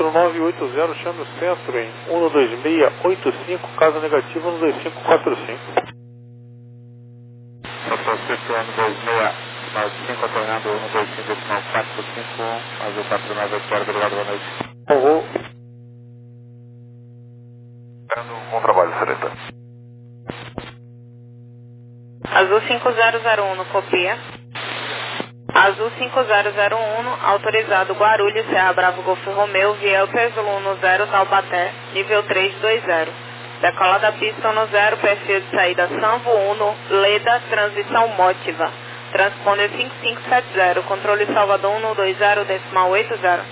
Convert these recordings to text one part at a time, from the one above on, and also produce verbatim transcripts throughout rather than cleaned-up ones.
quatro nove oito zero, chame o centro em um dois seis oito cinco, caso negativo um dois cinco quatro cinco. São Francisco, um dois seis nove cinco, atornando um dois cinco quatro cinco, azul quatro nove oito zero, obrigado, boa noite. Alô? Bom trabalho, Sereta. Azul cinco zero zero um, copia. Azul cinco zero zero um, autorizado Guarulhos, Serra Bravo Golfo Romeu, via Peso zero, Taubaté, nível três dois zero. Decola da pista no zero, perfil de saída Sanvo Uno, Leda, transição Mótiva. Transponder cinco cinco sete zero, controle Salvador um dois zero, decimal oito zero.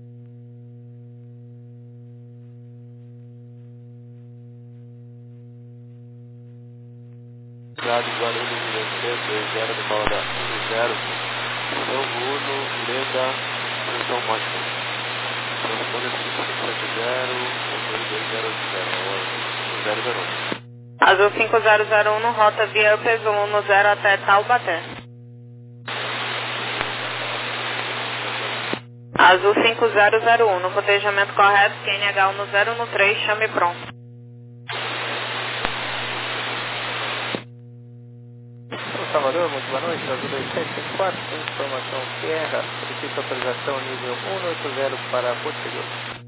Cidade Guarulhos, nível três dois zero, decola da um zero, Sanvo Uno, Leda, transição Mótiva. Transponder cinco cinco sete zero, controle dois zero oito zero, zero zero um. Azul cinco zero zero um, rota via Peso no zero até Taubaté. Azul cinco zero zero um, cotejamento correto, Q N H um zero um três, chame pronto. Salvador, muito boa noite, Azul dois sete seis quatro, informação Sierra, solicita autorização nível um oito zero para posterior.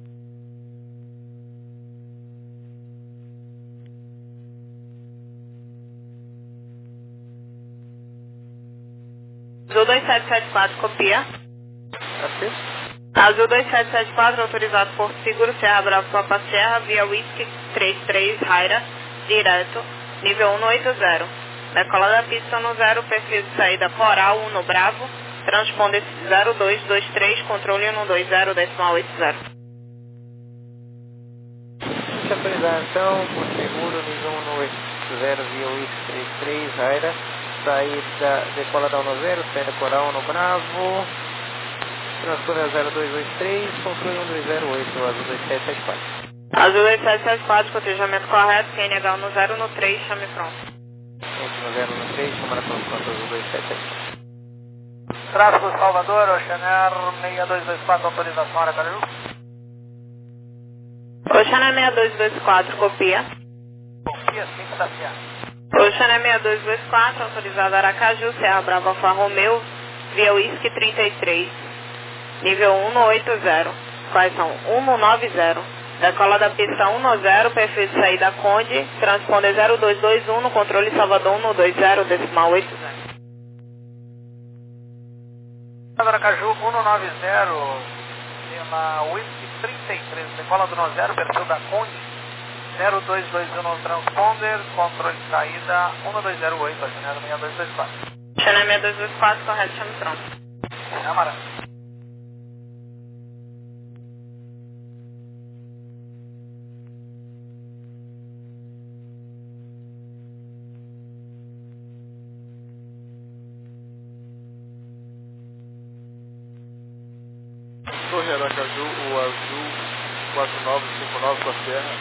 Azul dois sete sete quatro, copia. Assim? Azul dois sete sete quatro, autorizado por Seguro Serra Bravo Papa Serra, via Whisky trinta e três, Raira, direto, nível um oito zero. Decola da pista no zero, perfil de saída Coral um Bravo, transponder zero dois dois três, controle um dois zero, decimal oito zero. Autorização por seguro nível um oito zero via Whisky trinta e três, Raira, saída decola da um zero, saída Coral um Bravo, transponder zero dois dois três, controle um dois zero oito, Azul dois sete sete quatro. Azul dois sete sete quatro, cotejamento correto, Q N H um zero um três, chame pronto. um zero um três, câmara constante Azul dois sete sete quatro. Tráfego Salvador, Oceanar seis dois dois quatro, autorização Aracaju. Oceanar seis dois dois quatro, copia. Confia cinco da Fiat. Oceanar seis dois dois quatro, autorizado Aracaju, Serra Brava Alfa Romeo, via Whisky trinta e três, nível um oito zero. Quais são? um nove zero. Decola da pista um zero, perfil de saída Conde, transponder zero dois dois um, controle Salvador um dois zero, decimal oito zero. Aracaju um nove zero, na Whisky trinta e três, decola do um zero, perfil da Conde, zero dois dois um, transponder, controle de saída um dois zero oito, Oceanar seis dois dois quatro. Oceanar seis dois dois quatro, correto, chame pronto. Câmara. Torre Aracaju, o Azul quatro nove cinco nove com a Serra.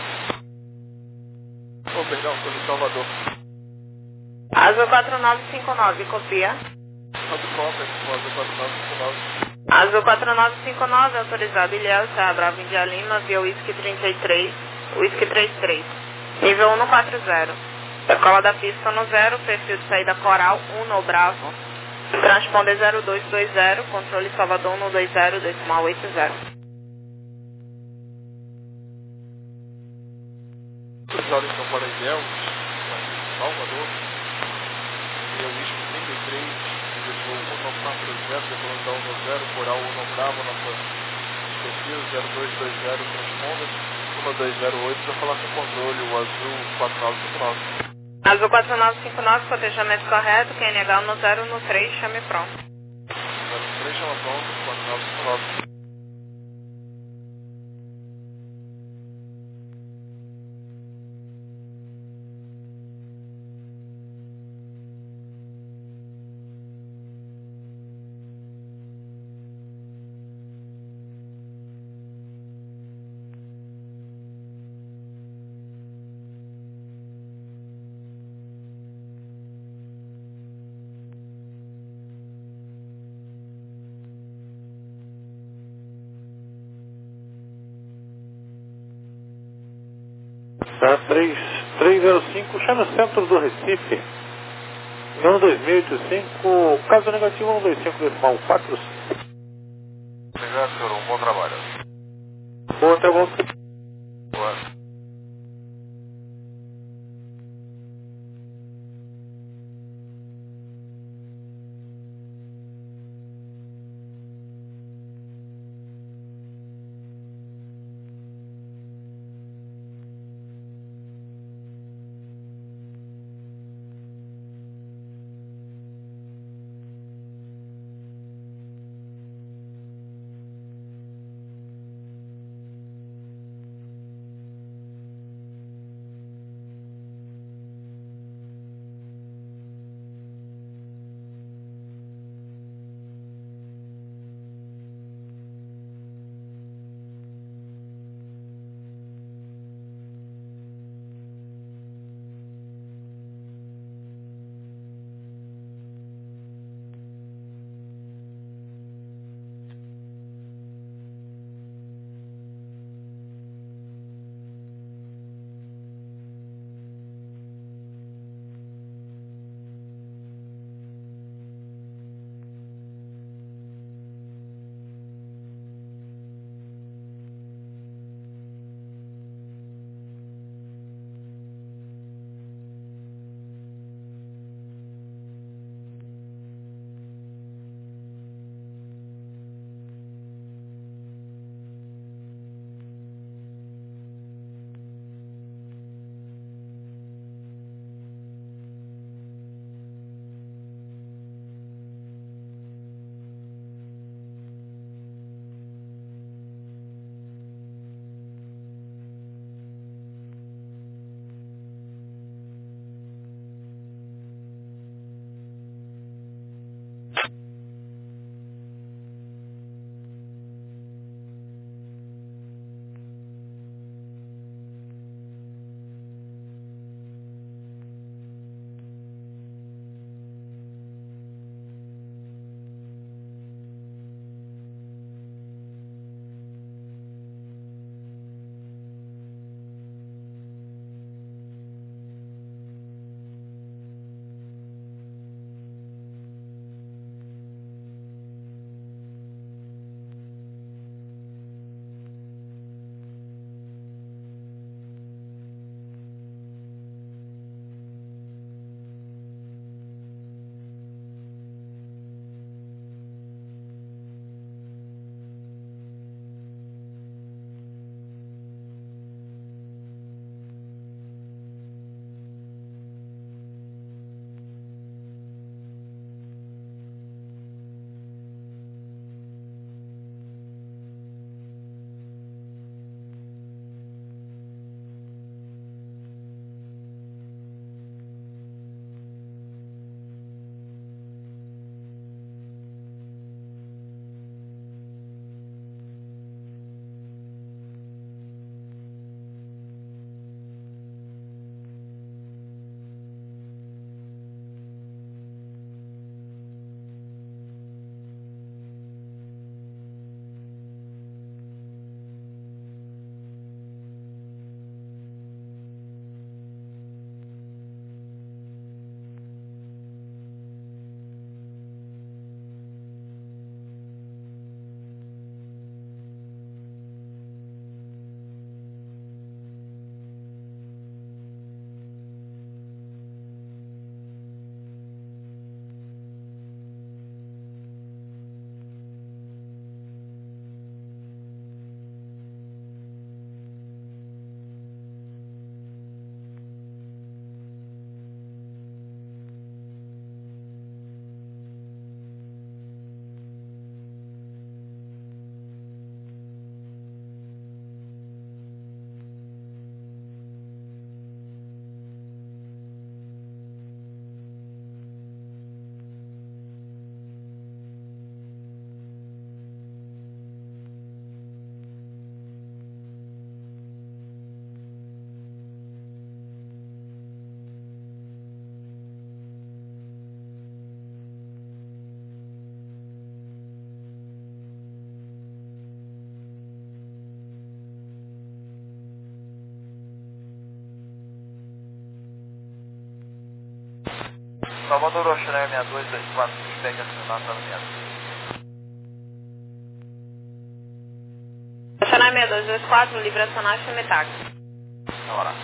Oh, perdão, Torre Salvador. Azul quatro nove cinco nove, copia. Azul Conference, o Azul quatro nove cinco nove. Azul quatro nove cinco nove, autorizado Ilhéus, Serra Brava India Lima, via Whisky trinta e três, Whisky trinta e três, nível um quatro zero. Decola da pista no zero, perfil de saída Coral um Bravo, transponder zero dois dois zero, controle Salvador um dois zero, decimal oito zero. Autorizado então para Ilhéus, Salvador, via Whisky trinta e três, nível um quatro zero, decolando da um zero, Coral um Bravo, nossa perfil zero dois dois zero, transponder um dois zero oito, para falar com o controle, o Azul quatro nove cinco nove. Azul quatro nove cinco nove, cotejamento correto, Q N H um zero um três, chame pronto. zero três, chama pronto, quatro nove cinco nove. Tá, três zero cinco, já no centro do Recife. Ano dois mil e oitenta e cinco, caso negativo um dois cinco decimal quatro cinco. Obrigado, senhor. Um bom trabalho. Boa, até bom. Boa. Salvador Oceanária seis dois dois quatro, pegue a acionar para alinhado. Oceanária seis dois dois quatro, livre acionar, chame táxi. Na hora.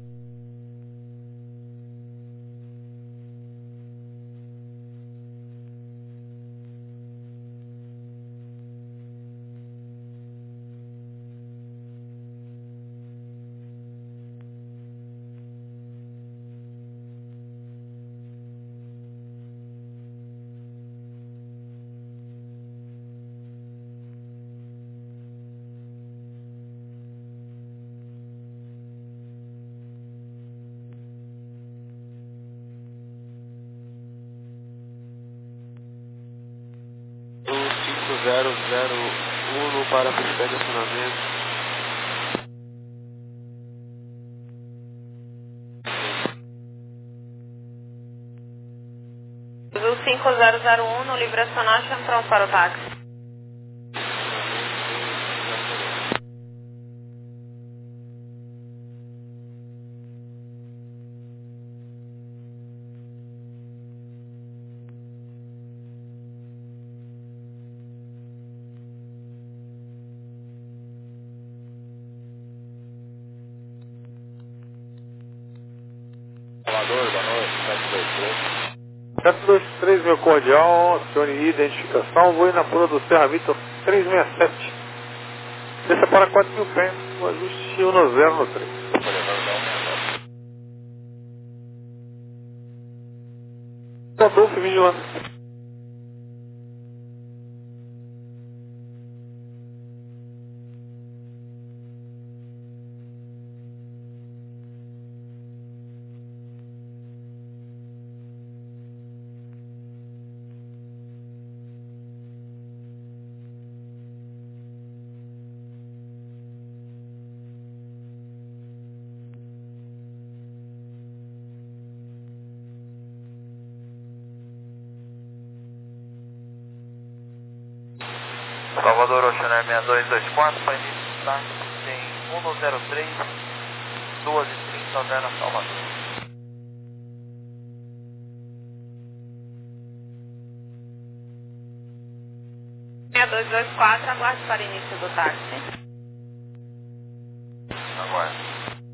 cinco zero zero um para pista de acionamento. Azul cinco zero zero um, no livre acionar, chame pronto para o táxi. Salvador, boa noite, sete dois três. sete dois três, meu cordial, acione identificação, vou ir na pura do Serra Vitor trezentos e sessenta e sete. Desça para quatro mil pés, o ajuste um zero no três. Rodolfo vigilante. Salvador Oceanária seis dois dois quatro, para início de táxi, tem um zero três, duas e trinta, Alberna Salvador. seis dois dois quatro, aguarde para início do táxi. Agora.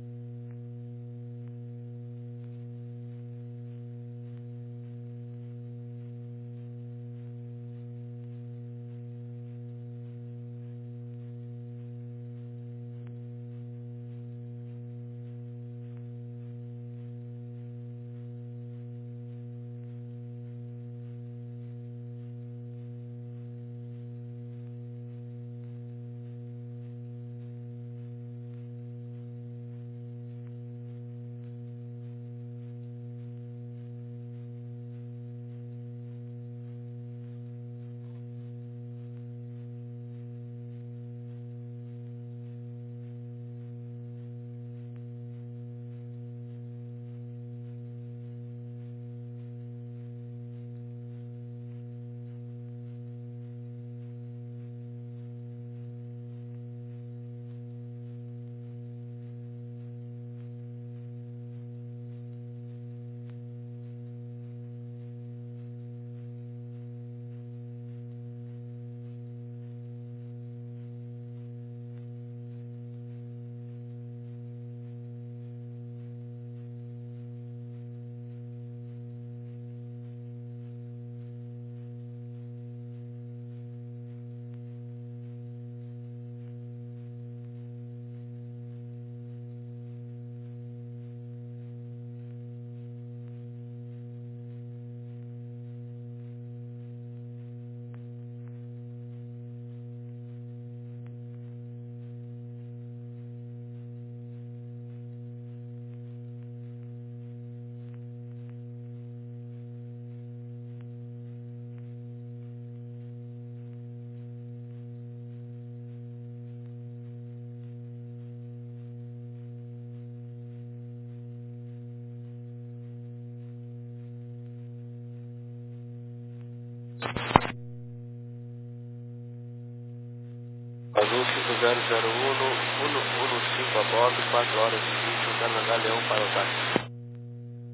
Azul cinco zero zero um, um cinco a bordo, quatro horas e vinte, o Canadá Leão para o táxi.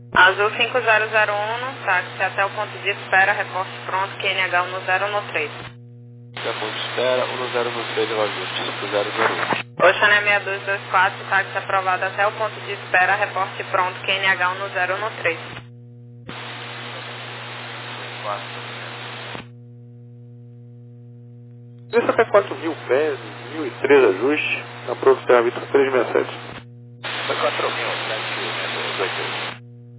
Azul cinco zero zero um, táxi até o ponto de espera, reporte pronto, Q N H um zero um três. Até ponto de espera, um zero um três, o ajuste, cinco zero zero um. Oceané seis dois dois quatro, táxi aprovado até o ponto de espera, reporte pronto, Q N H um zero um três. Desça até quatro mil pés, mil e três ajustes, na produção a Vitor três seis sete. Foi quatro mil, sete, oito.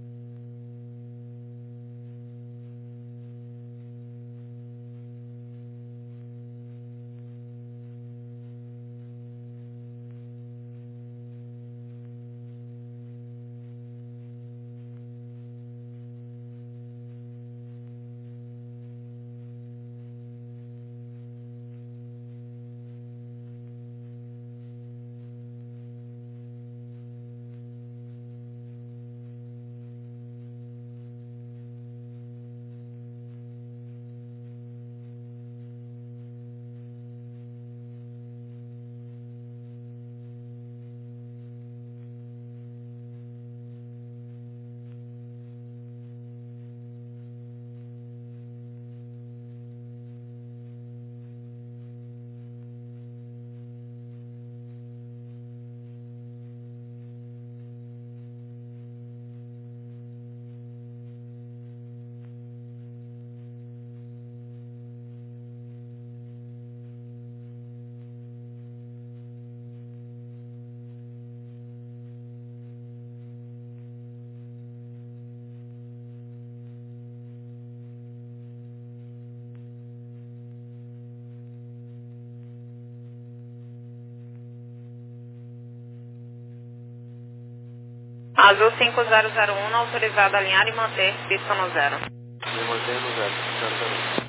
Azul cinco zero zero um, autorizado a alinhar e manter pista no zero. E manter no zero, zero zero um.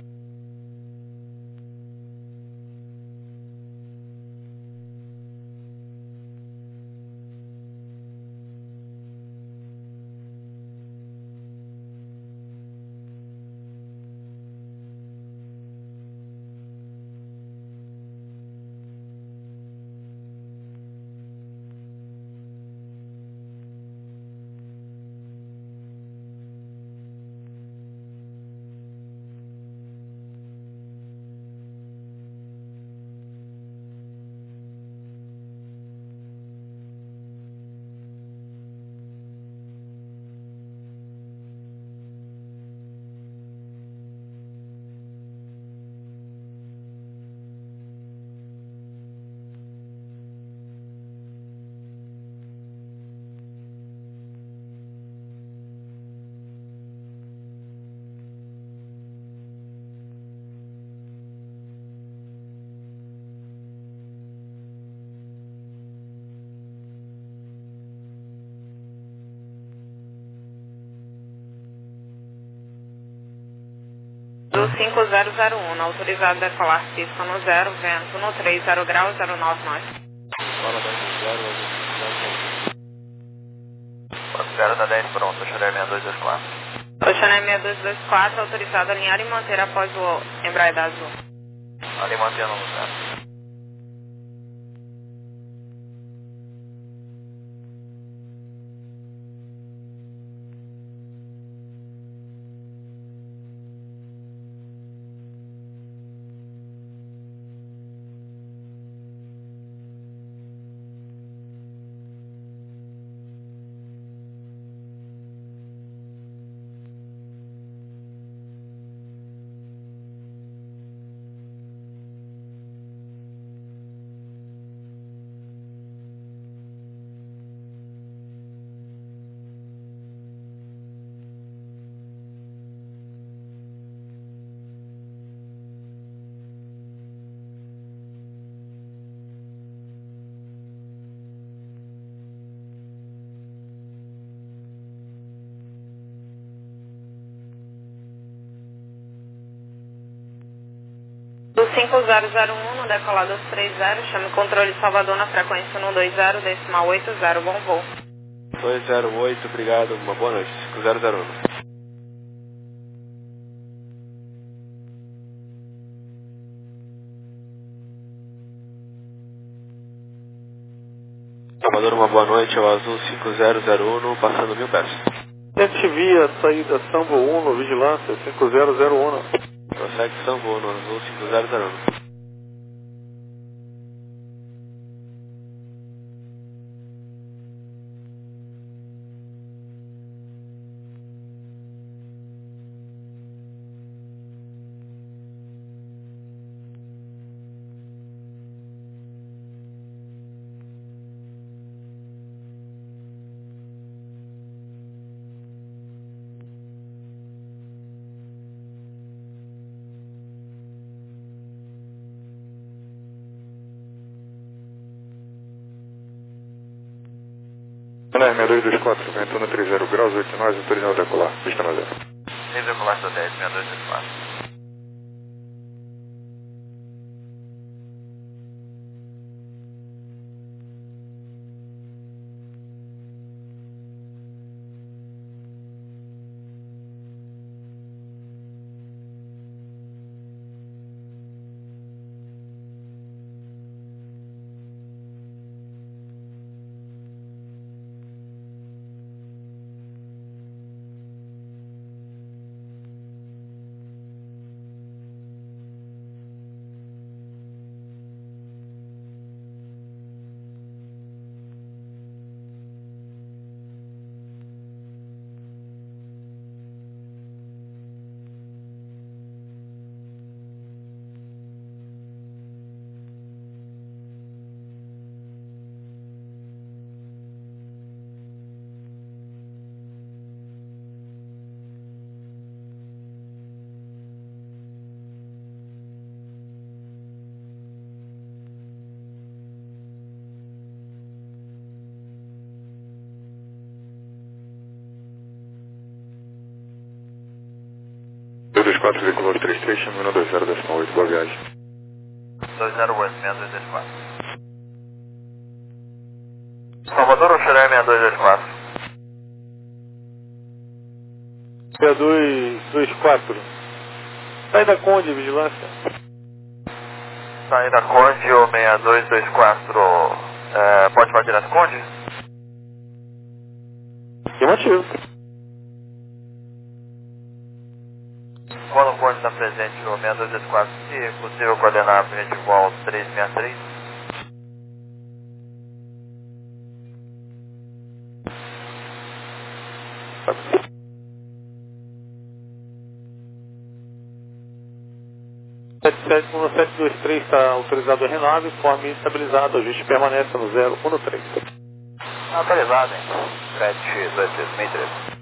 Azul cinco zero zero um, autorizado a decolar pista no zero, vento no três zero graus, zero nove nove. Fala dez zero, zero zero. zero da dez pronto, Oceané seis dois dois quatro. Oceané seis dois dois quatro, autorizado a alinhar e manter após o Embraer da Azul. Ali mantendo no zero. Do cinco zero zero um, no decolar dos três zero, chame controle Salvador na frequência um dois zero, decimal oito zero, bom voo. dois zero oito, obrigado, uma boa noite, cinco zero zero um. Salvador, uma boa noite, é o Azul cinco zero zero um, passando mil pés. Sete via, saída Sambo um, vigilância cinco zero zero um. Prossegue Sambo um, Azul cinco zero zero um. seis dois dois quatro, vento um três zero graus, oito nós, autorizado a decolar, pista na zero. Decolar do dez, seis dois dois quatro. dois dois quatro, vírgula três três, chama um dois zero, décimo oito, boa viagem. dois zero oito, seis dois dois quatro. Salvador ou Xeré, seis dois dois quatro? seis dois dois quatro. Sai da Conde, vigilância. Saída Conde ou seis dois dois quatro, é, pode falar direto Conde? Que motivo? Quando o Conde está presente no seis dois dois quatro, se é possível coordenar para a gente voar três seis três. sete sete um sete dois três está autorizado a R nove, forma estabilizado, ajuste permanece no zero um três. Autorizado, hein? sete dois seis seis três.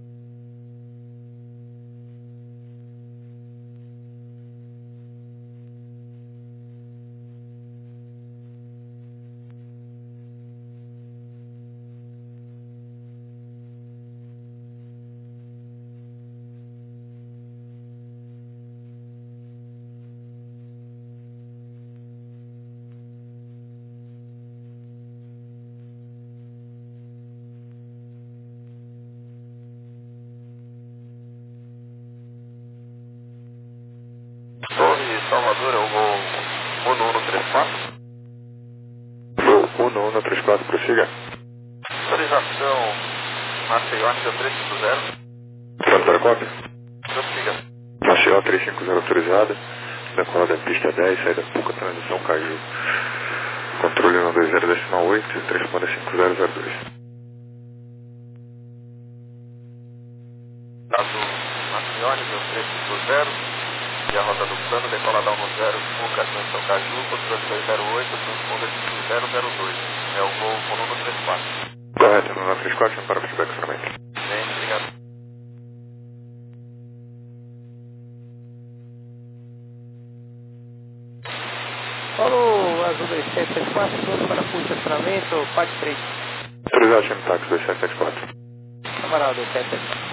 Torre Salvador, é o voo um um três quatro. Voo um um três quatro, prossiga. Autorização Maceió, nível três cinco zero. Pronto para a cópia? Prossiga. Maceió três cinco zero autorizada. Decolada em pista dez, saída Puca, transição Caju. Controle um dois zero decimal oito, transponder cinco zero zero dois. Dado Maceió, nível três cinco zero. E a rota do plano, decolada um zero, Puca, transição Caju, controle dois zero oito, transponder cinco zero zero dois. É o voo um um três quatro. Correto, um um três quatro, para o feedback finalmente. Bem, obrigado. Paulo, Azul dois sete sete quatro, todo para curso de estacionamento, parte três. Autorizado, chama táxi dois sete sete quatro. Camarada dois sete sete quatro.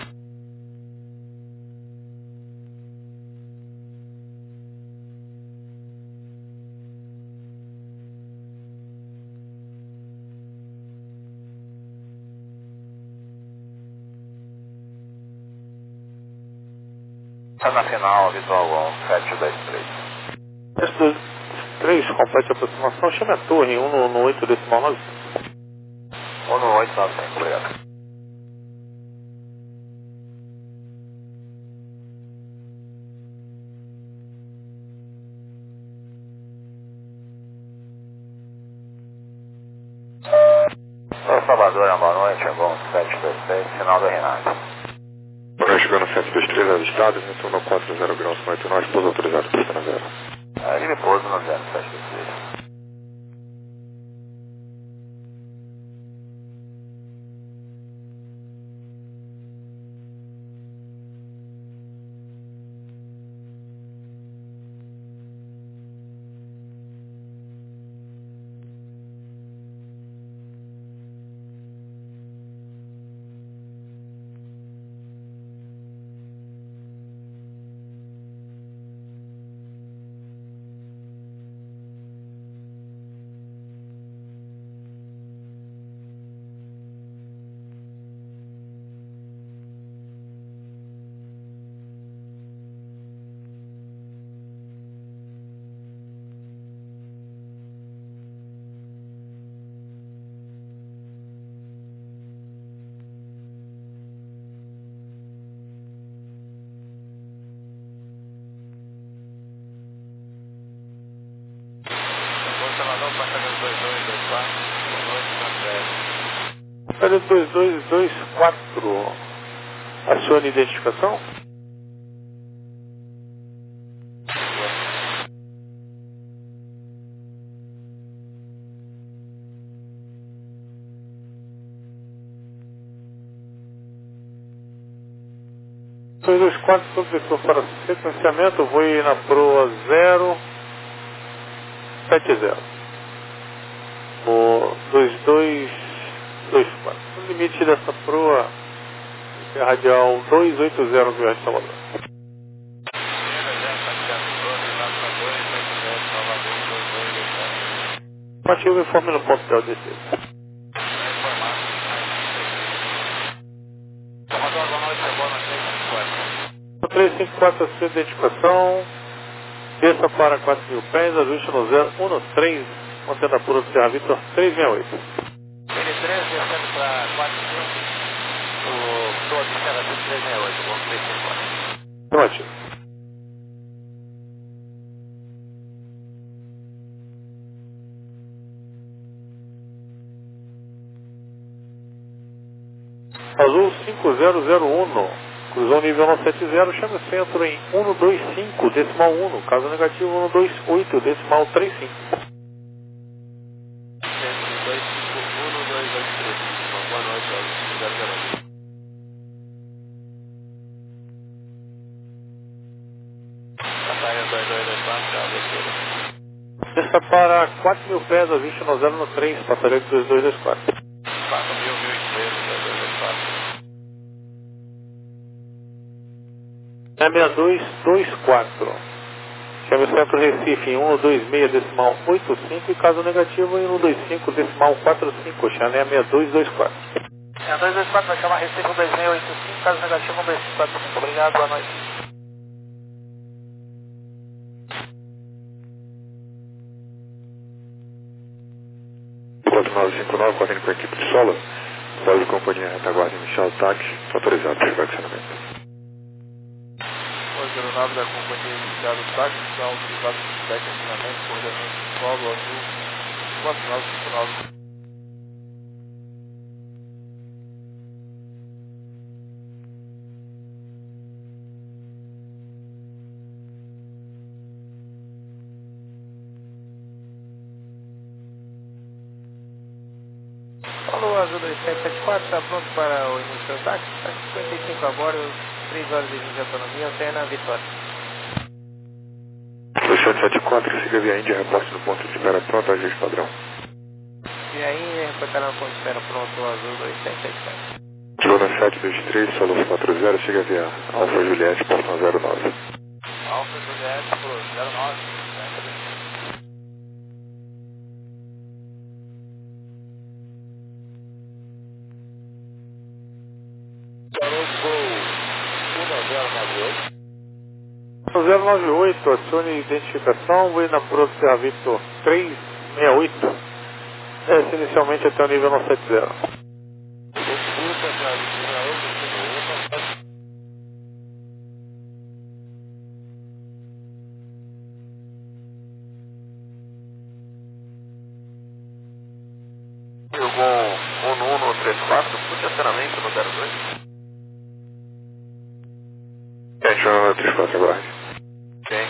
Está na final, visual um sete dois três. sete dois três, complete a aproximação, chama a torre um no oito decimal nove. um oito nove cinco, obrigado. Salvador, boa noite, Angon sete dois seis, sinal do Renato. Boa noite, chegando sete dois três, avistado, retorno quatro zero graus, oito nove, pouso autorizado, pista na zero. Aí ele pouso no zero sete dois três. dois dois dois quatro, acione identificação. dois dois quatro, sobre vetor para sequenciamento, vou ir na proa zero sete zero. O dois dois dois quatro. O limite dessa proa é radial duzentos e oitenta do Rio de Salvador. Ativo informe no ponto de descida. três cinco quatro, a sua identificação. Desça para quatro mil pés, ajuste no zero um três, mantendo a pura do Serra Vitor trezentos e sessenta e oito. Ele três descendo para quatro mil, o Toa de Serra Vitor trezentos e sessenta e oito, bom, três cinco quatro. Pronto. Azul cinco zero zero um. Cruzou nível cento e setenta, chama o centro em cento e vinte e cinco, decimal um, caso negativo cento e vinte e oito, decimal trinta e cinco. cento e vinte e cinco, cento e vinte e três. Uma boa noite, Azul zero zero um. Catarina dois dois dois quatro, tchau, descida. Desça para quatro mil pés, ajuste no zero três, passaria de dois dois dois quatro. quatro mil, mil e três, dois dois dois quatro. seis dois dois quatro. Chame o centro Recife em cento e vinte e seis, decimal oitenta e cinco e caso negativo em cento e vinte e cinco, decimal quarenta e cinco. Chame a seis dois dois quatro. seis dois dois quatro vai chamar Recife um dois seis oito cinco, caso negativo um dois cinco quatro cinco. Obrigado, boa noite. quatro nove cinco nove, correndo com a equipe de solo. Sala de companhia retaguarda inicial táxi, autorizado para estacionamento. zero nove da companhia iniciada do táxi, está autorizado para estacionamento, coordenando solo azul quatro nove cinco nove. Alô, Azul dois sete sete quatro, está pronto para o início do táxi? Está cinquenta e cinco a bordo, três horas e vinte de autonomia, antena Vitória. dois sete sete quatro, siga via Índia, reporte no ponto de espera pronto, ajuste padrão. E aí, reportará no ponto de espera pronto, Azul dois sete sete quatro. Kilona sete dois três, Solos quatro zero, siga via Alfa Juliette, portão zero nove. Alfa Juliette pro zero nove. zero nove oito, acione identificação, vou ir na Pro do Serra Vitor trezentos e sessenta e oito. Essa inicialmente até o nível novecentos e setenta. Eu com um três quatro, por estacionamento no zero dois. Gente, um um três quatro, aguarde. Ok.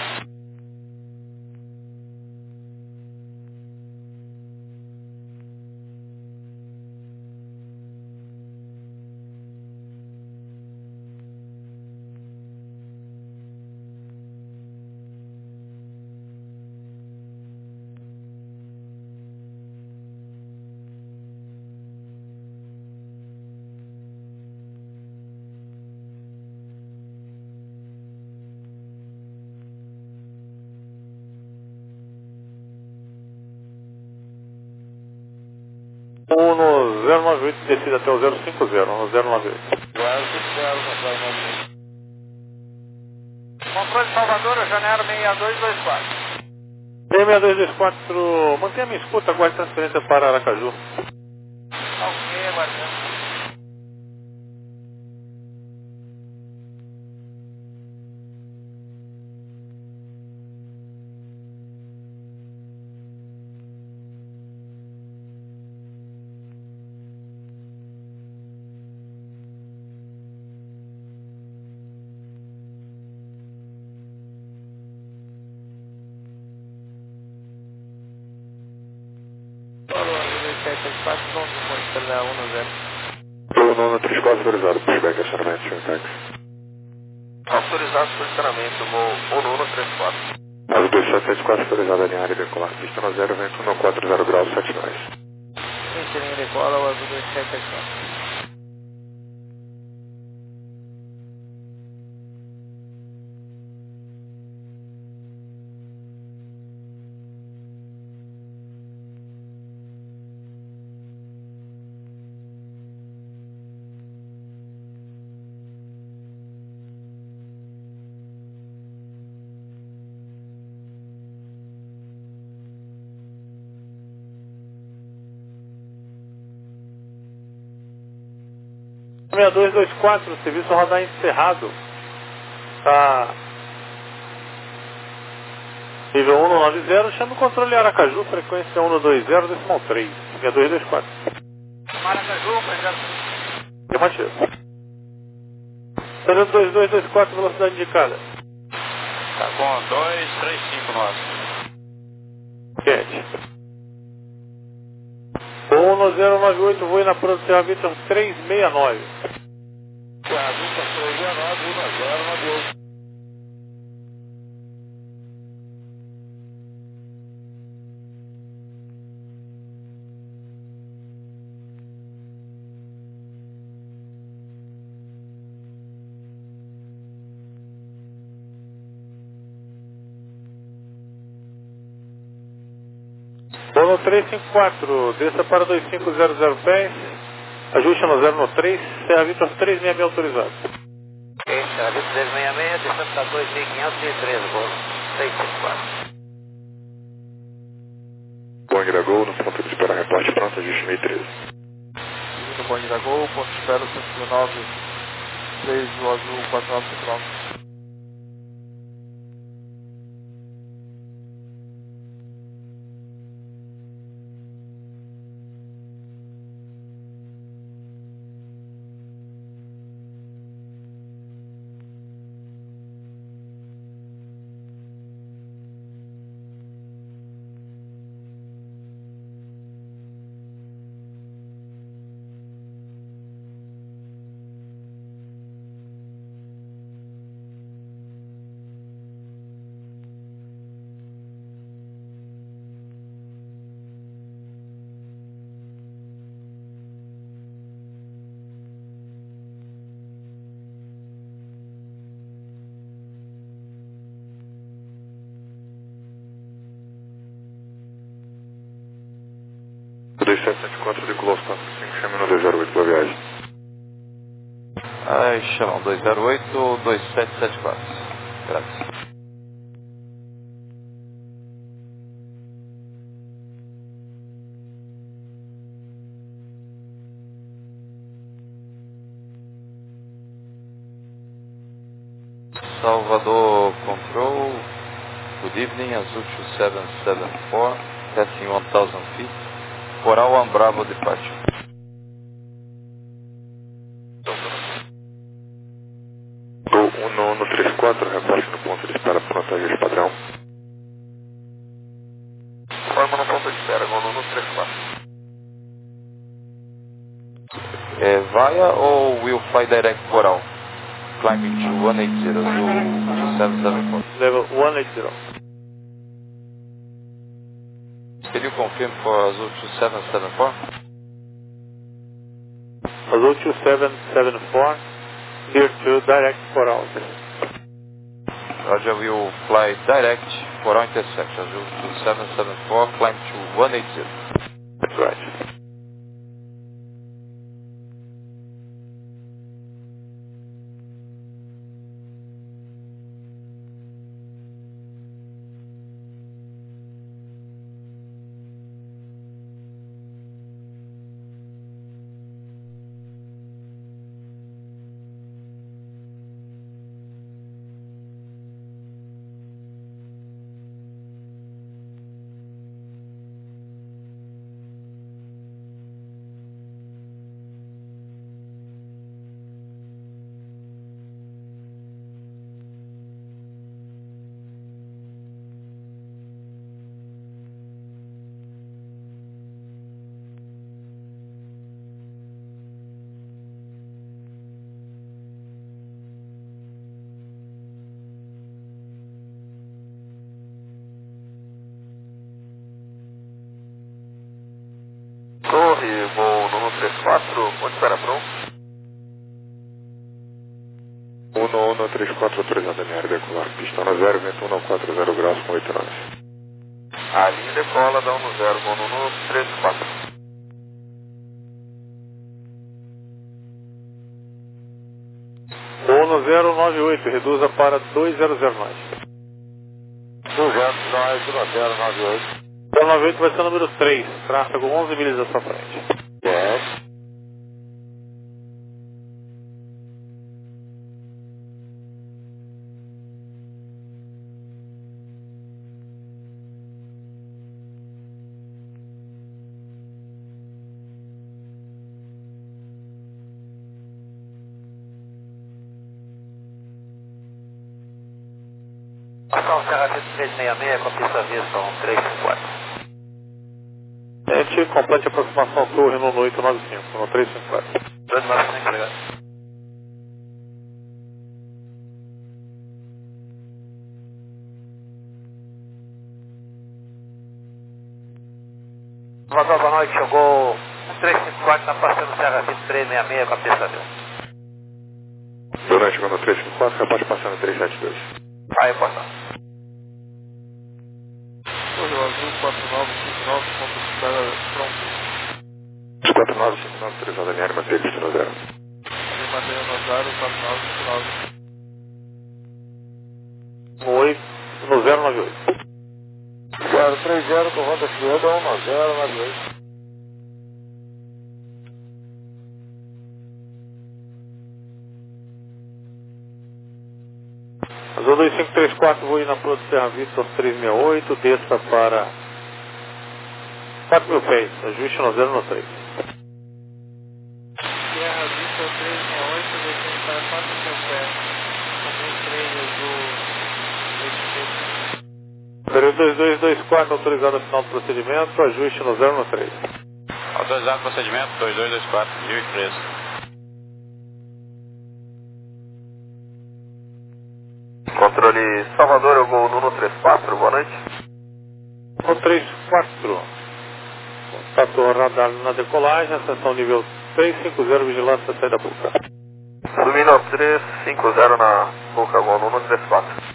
um no zero nove oito, descida até o zero cinco zero, no zero nove oito. Controle Salvador, Janeiro seis dois dois quatro. seis dois dois quatro, mantenha a minha escuta, aguarde transferência para Aracaju. Ok, aguardando. sete sete quatro, pronto, pode dar um no zero. um um três quatro, autorizado, pushback, acionamento, show taxi. Autorizado posicionamento no um um três quatro. Asa dois sete sete quatro, autorizado, alinhar e decolar, pista no zero, vento no quatro zero graus, sete nós. Esse linha de cola, o azul dois sete sete quatro. seis dois dois quatro, serviço rodar encerrado. Tá. Nível um nove zero, chama o controle Aracaju, frequência um dois zero, decimal três. seis dois dois quatro. Maracaju, projeto. Afirmativo. seis dois dois dois quatro, velocidade indicada. Tá bom, dois três cinco nove. Quente. um zero nove oito, voe na Pronto Serra Vitor três seis nove. Quase, três seis nove, um zero nove oito. Bono três cinco quatro, desça para dois cinco zero zero pés, ajuste no zero no três, Serra Vitor três seis seis autorizado. Ok, Serra Vitor três seis seis, descendo para dois mil quinhentos e treze, Bono seis cinco quatro. Boeing da Gol, no ponto de espera, reporte pronto, ajuste mil e treze. Seguindo o Boeing da Gol, ponto de espera cento e nove, três do azul, quatro nove quilômetros. dois sete sete quatro, decolou os quatro cinco, chame no dois zero oito, boa viagem. Ai, chamam dois zero oito, dois sete sete quatro. Graças. Salvador Control, good evening, Azul two seven seven four, passing one thousand feet, Coral One Bravo departure. É via ou will fly direct coral? Climbing to one eighty, Azul seven seven four. Level one eighty. Can you confirm for Azul two seven seven four? Azul two seven seven four, clear to direct coral. Roger, will fly direct coral intersection. Azul two seven seven four, climb to one eighty. That's right. Torre, voo número trinta e quatro, onde espera pronto? um um três quatro autorizado a linha decolar, pista no zero, vento um quatro zero graus com oito nove. A linha decola da um zero, voo número trinta e quatro. um zero nove oito, reduza para dois zero zero mais. dois zero zero nove oito. zero nove oito vai ser o número três, tráfego onze milhas à sua frente. Yes. Passar Serra Vista três seis seis com a pista vista um três cinco quatro. Gente, complete a aproximação torre no oito nove cinco, no três cinco quatro. dois nove cinco, obrigado. Salvador, boa noite, chegou um três cinco quatro, está passando Serra Vista três seis seis com a pista vista. Durante o três cinco quatro, capaz de passar no três sete dois. Aí, portão. Torre Azul quatro nove cinco nove, ponto de espera pronto. quatro nove cinco nove, autorizado a linha, manter pista no zero. Ali mantenha no zero, quatro nove cinco nove. No oito, no zero nove oito. zero três zero com rota esquerda, um zero nove oito. Azul dois cinco três quatro, vou ir na Pro de Serra Vista três seis oito, desça para quatro mil pés, ajuste no zero no três. Serra Vista três seis oito, descendo para quatro mil pés. Também três Azul Número dois dois dois quatro, autorizado a final do procedimento, ajuste no zero no três. Autorizado o procedimento dois dois dois quatro, mil e três. Controle Salvador, eu vou no trinta e quatro, boa noite. No três quatro, contato radar na decolagem, ascensão nível três cinco zero, vigilância saída da boca. Subindo três cinco zero na boca, voo no trinta e quatro.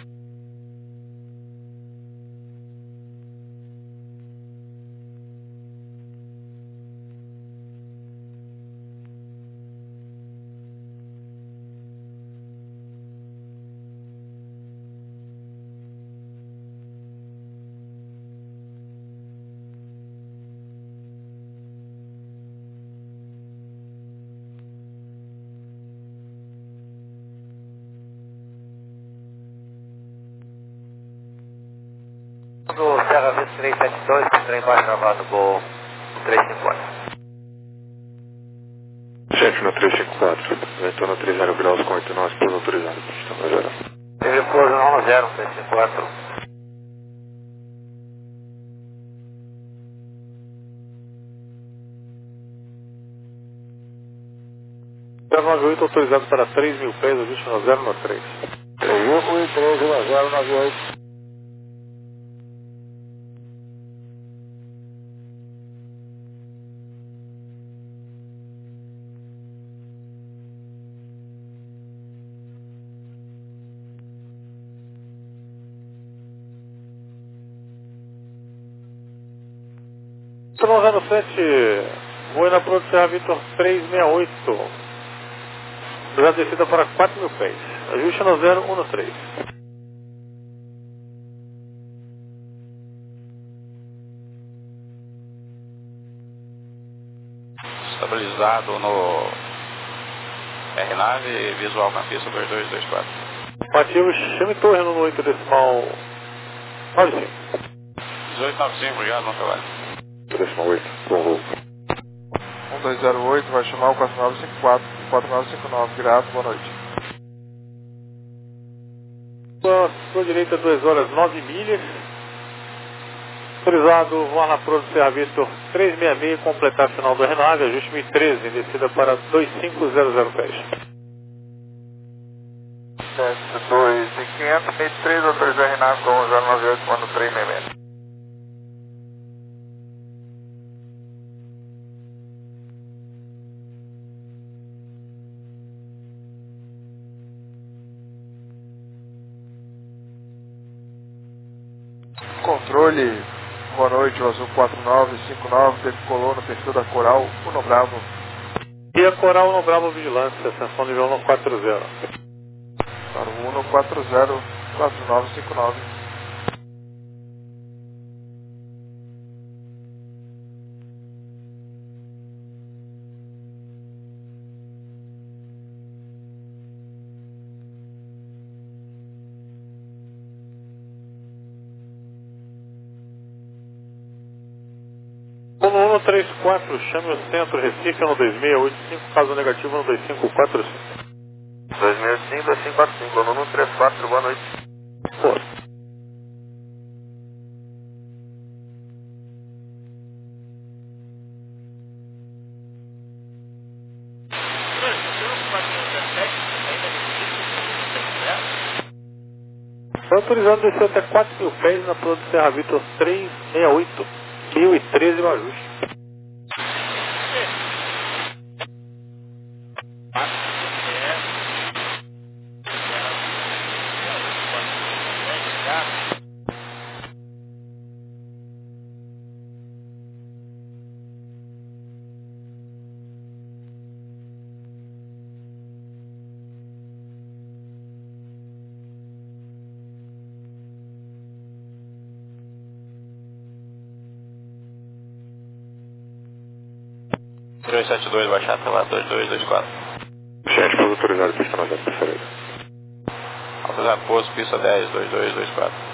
Do Serra Vista três sete dois, com trem baixo travado, voo três cinco quatro. Gente, no três cinco quatro, vento no três zero graus com oito nove, pouso autorizado, pista no zero. Teve pouso no zero, três cinco quatro. zero nove oito autorizado para três mil pés, ajuste no zero no três. três mil e três, um zero nove oito. zero sete, voo na Pronto Serra Vitor trezentos e sessenta e oito. Já descida para quatro mil pés. Ajuste no zero um no três. Estabilizado no R nove, visual na pista dois dois dois quatro. Ativo, chame torre no oito decimal nove cinco. dezoito nove cinco, obrigado, bom trabalho. Decimal oito, bom voo. um dois zero oito, vai chamar o quatro nove cinco quatro, quatro nove cinco nove, grato, boa noite. Sua direita, duas horas, nove milhas. Autorizado, voar na Pronto Serra Vitor trezentos e sessenta e seis, completar final do R nove, ajuste mil e treze, descida para dois cinco zero zero pés. dois e quinhentos, vinte e três, autorizado R nove com zero nove oito, quando três seis seis. Controle, boa noite, o Azul quatro nove cinco nove, decolou no perfil da Coral, Uno Bravo. E a Coral no Bravo Vigilância, ascensão nível um quatro zero. Para o Uno quatro zero quatro nove cinco nove. Uno um três quatro, chame o centro, Recife no dois seis oito cinco, caso negativo no dois cinco quatro cinco. dois seis cinco, dois cinco quatro cinco, Uno um três quatro, boa noite. Pô. Foi autorizado descer até quatro mil pés na Pronto Serra Vitor trezentos e sessenta e oito, mil e treze no ajuste. dois sete dois, baixar até lá, dois dois dois quatro. Gente, para autorizado, pista nove zero, preferida. Autorizado posto, pista dez, dois dois dois quatro.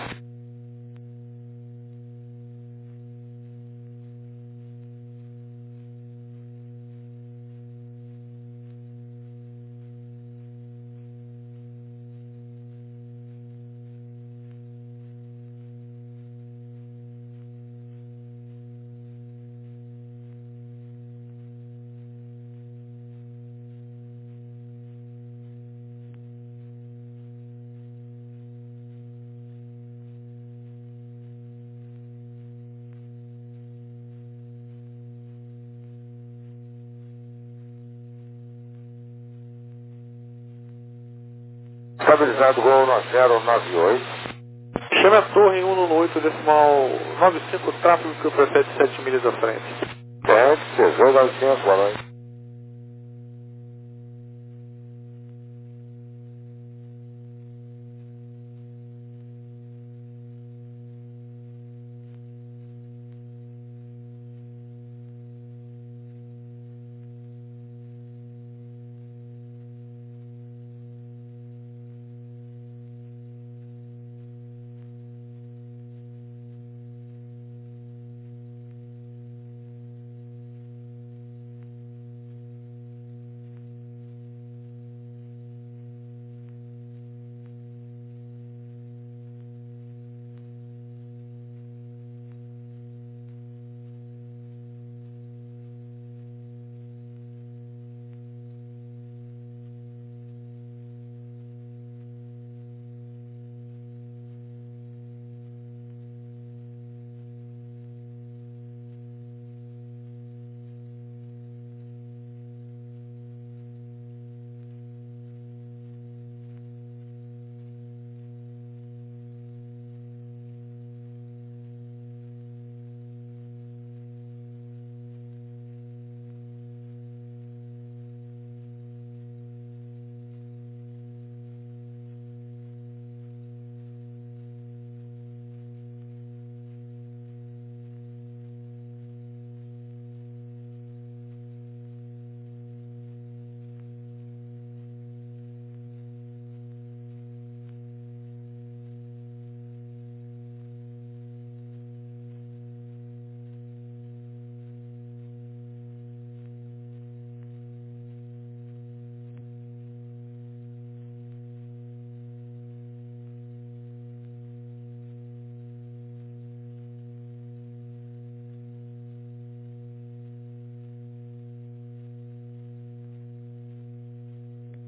Estabilizado, gol no zero nove oito. Chame a torre em um no oito decimal nove cinco, tráfego que procede sete milhas à frente. Correto, Cesou novecentos, boa noite.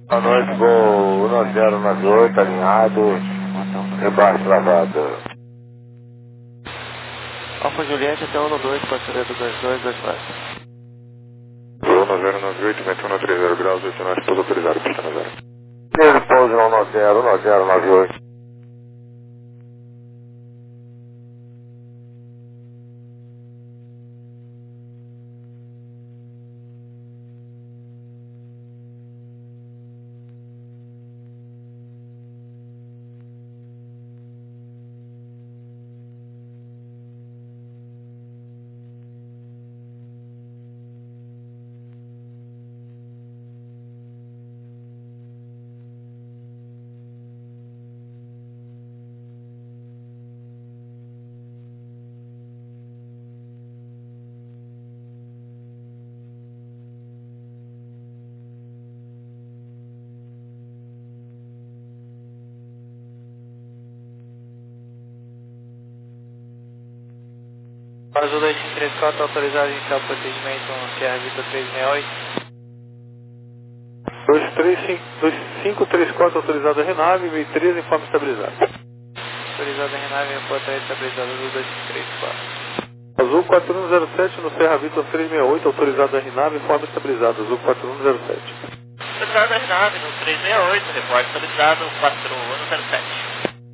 Boa noite, voo um zero nove oito, alinhado, rebaixo travado. Alfa Juliette até um dois, parceiro dois dois dois quatro. Voo um zero nove oito, vento um trinta graus, oito nove, pouso autorizado, pista no zero. Ele pouso no um zero, um zero nove oito. Azul dois cinco três quatro, autorizado a iniciar o procedimento no Sierra Vitor trezentos e sessenta e oito. dois cinco três quatro, autorizado a Renave, meio treze, informe estabilizado. Autorizado a Renave, portaria estabilizada, Azul dois cinco três quatro. Azul quatro um zero sete no Serra Vitor trezentos e sessenta e oito, autorizado a Renave, informe estabilizado, Azul quatro um zero sete. Autorizado a Renave no trezentos e sessenta e oito, repórte estabilizado, quatro um zero sete.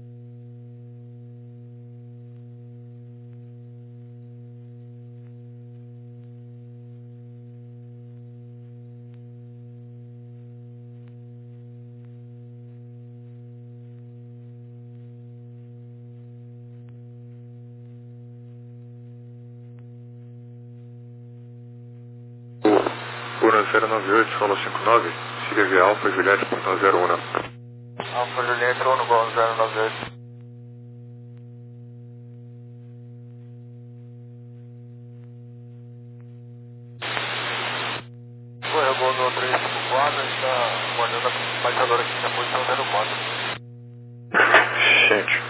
um zero nove oito, solo cinquenta e nove, siga via Alfa Juliette, portão zero um. Alfa Juliette, um Gol zero nove oito. Foi a Gol no trezentos e cinquenta e quatro, a gente está guardando a embaixadora aqui na posição zero quatro. Gente.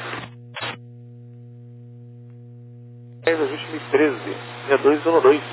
dez, ajuste mil e treze, seis dois um dois.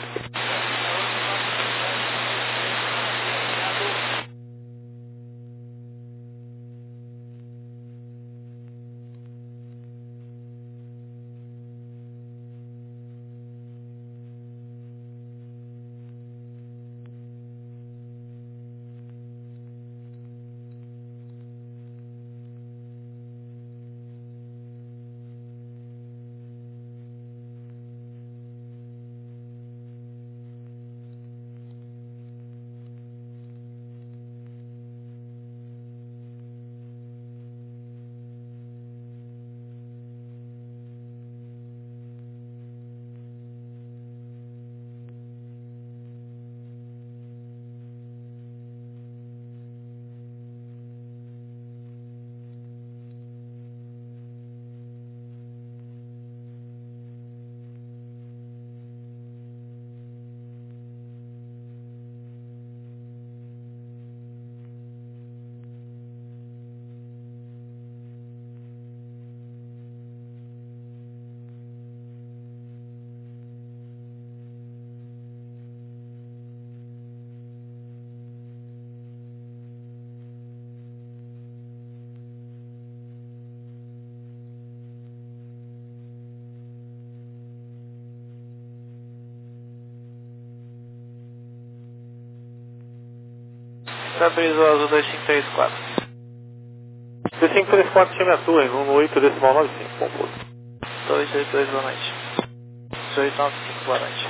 Estabilizou Azul dois cinco três quatro. dois cinco três quatro, time atua em um oito decimal nove cinco, composto. dois dois dois, boa noite. dezoito nove cinco, boa noite.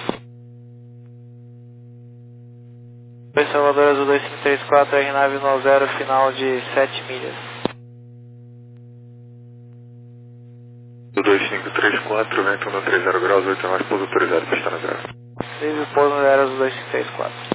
Oi, Salvador, Azul dois cinco três quatro, R nove um zero, final de sete milhas. dois cinco três quatro, vento um trinta graus, oito nove, pouso autorizado, pista no zero. Livre pouso no zero, Azul dois cinco três quatro.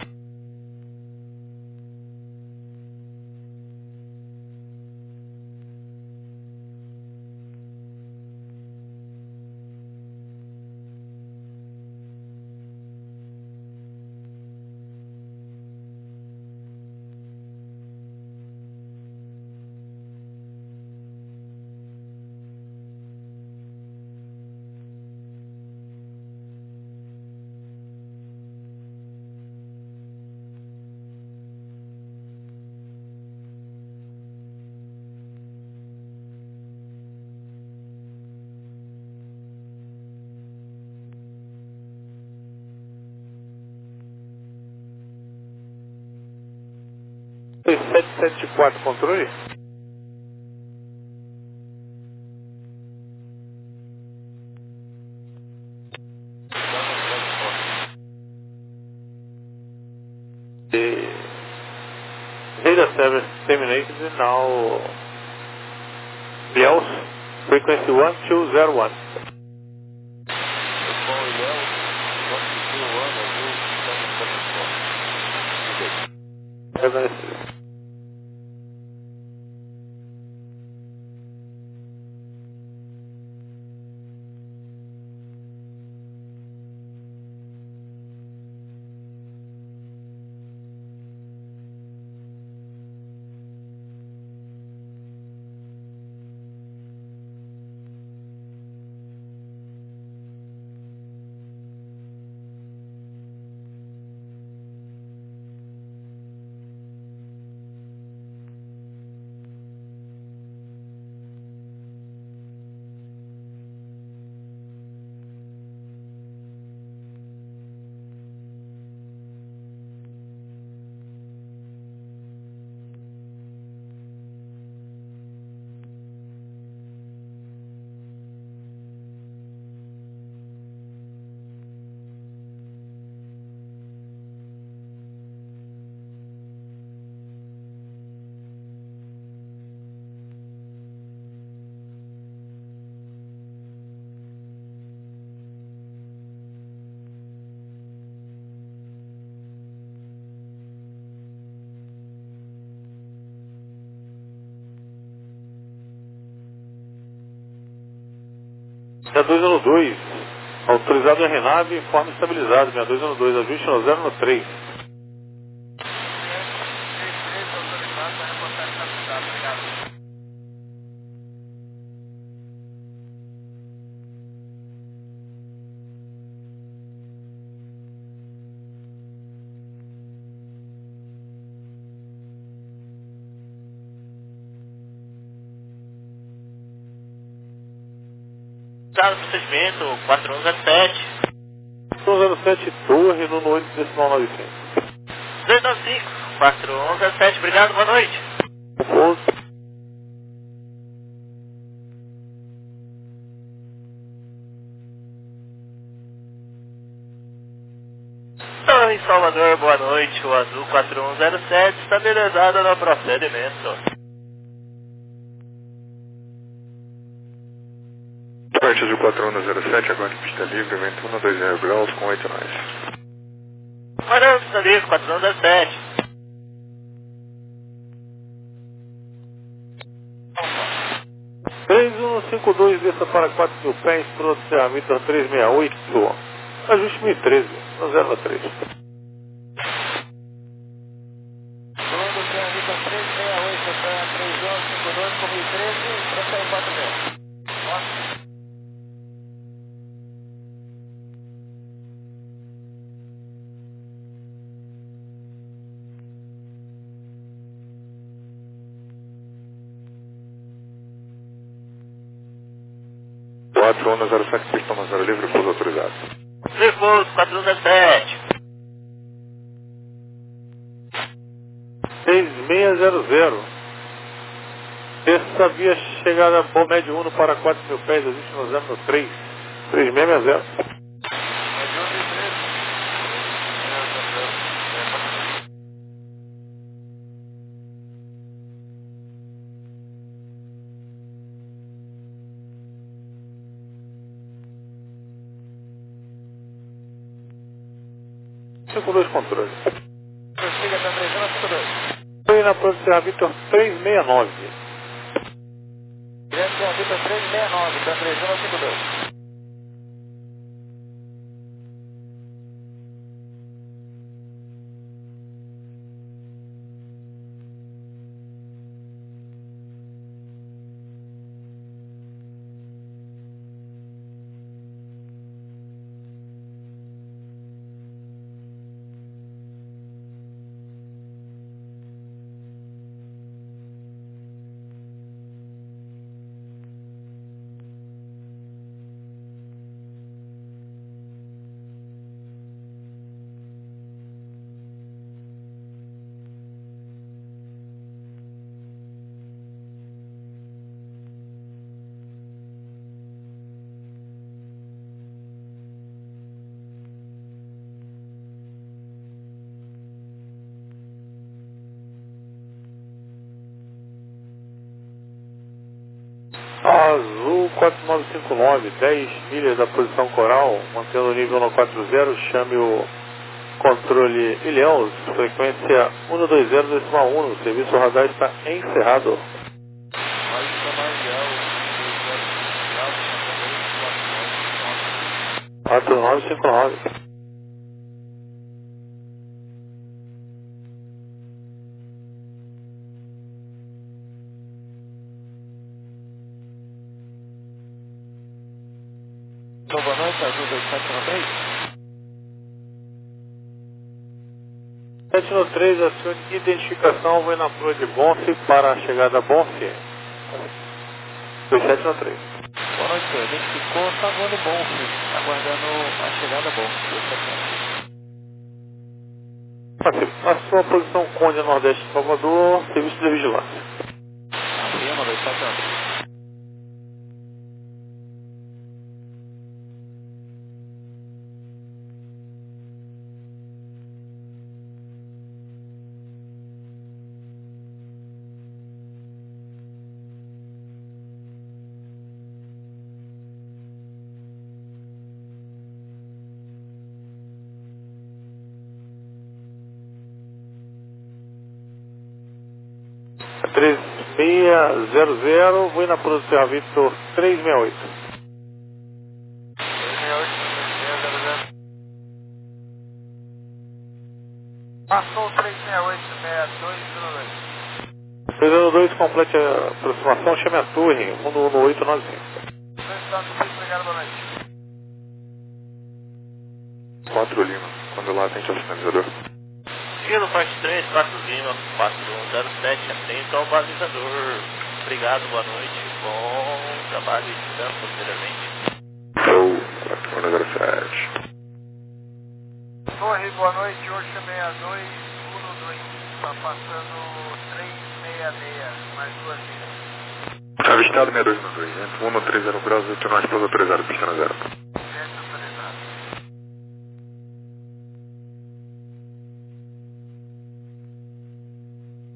dois sete sete quatro, controle. Radar service terminated and now Ilhéus, frequency one two zero one. Have a nice day. seis dois um dois, autorizado em Renave, forma estabilizada, seis dois um dois, ajuste no zero no três. Dado procedimento quatro um zero sete. quatro um zero sete, torre no oito decimal novecentos. dois nove cinco, quatro um zero sete, obrigado, boa noite. Torre em Salvador, boa noite, o azul quatro um zero sete, estabilizada no procedimento. Parte do quatro um zero sete, agora pista livre, vento um dois zero graus com oito nós. Paramos, pista livre, quatro um zero sete. três um cinco dois, desça para quatro mil pés, pronto, Vitor três seis oito, ajuste mil e treze, no zero no três. Segundo Vitor três seis oito, três um cinco dois com mil e treze, trinta e quatro mil. quatro um zero sete, pista no zero livre, pouso autorizado. Repouso quatro um zero sete. seis seis zero zero. Terça via chegada bom médio um para quatro mil pés, ajuste no zero no três. três seis seis zero. cinco dois controle. Prossiga para três um cinco dois. Foi na posição Vitor três seis nove. Direto Vitor três seis nove, para três um cinco dois. quatro nove cinco nove, dez milhas da posição Coral, mantendo o nível um quatro zero, chame o controle Ilhéus, frequência um dois zero decimal um, o serviço radar está encerrado. Vai chamar Ilhéus, quatro nove cinco nove. Boa noite, Azul dois sete nove três. sete nove três, acione identificação, vou na prua de Bonfe para a chegada a Bonfe. dois sete nove três. Boa noite, senhor. Identificou, está voando bom, filho. Está aguardando a chegada bom. A sua posição Conde Nordeste de Salvador, serviço de vigilância. Afirma, dois sete nove três. três seis zero zero, vou na prua do Serra Victor três seis oito. Passou três seis oito, seis dois zero dois. seis zero dois, complete a aproximação, chame a torre, um um oito nove cinco. Obrigado, boa noite. quatro Lima, quando lá atende ao sinalizador. Kilo parte três, quatro Lima, quatro um zero sete, atento ao balizador. Obrigado, boa noite, bom trabalho e descanso posteriormente. Show, quatro um zero sete. Torre, boa noite, Oxa seis dois um dois, está passando três seis seis, mais duas milhas. Avistado seis dois um dois, um três zero graus, oito nove, pouso autorizado, pista zero.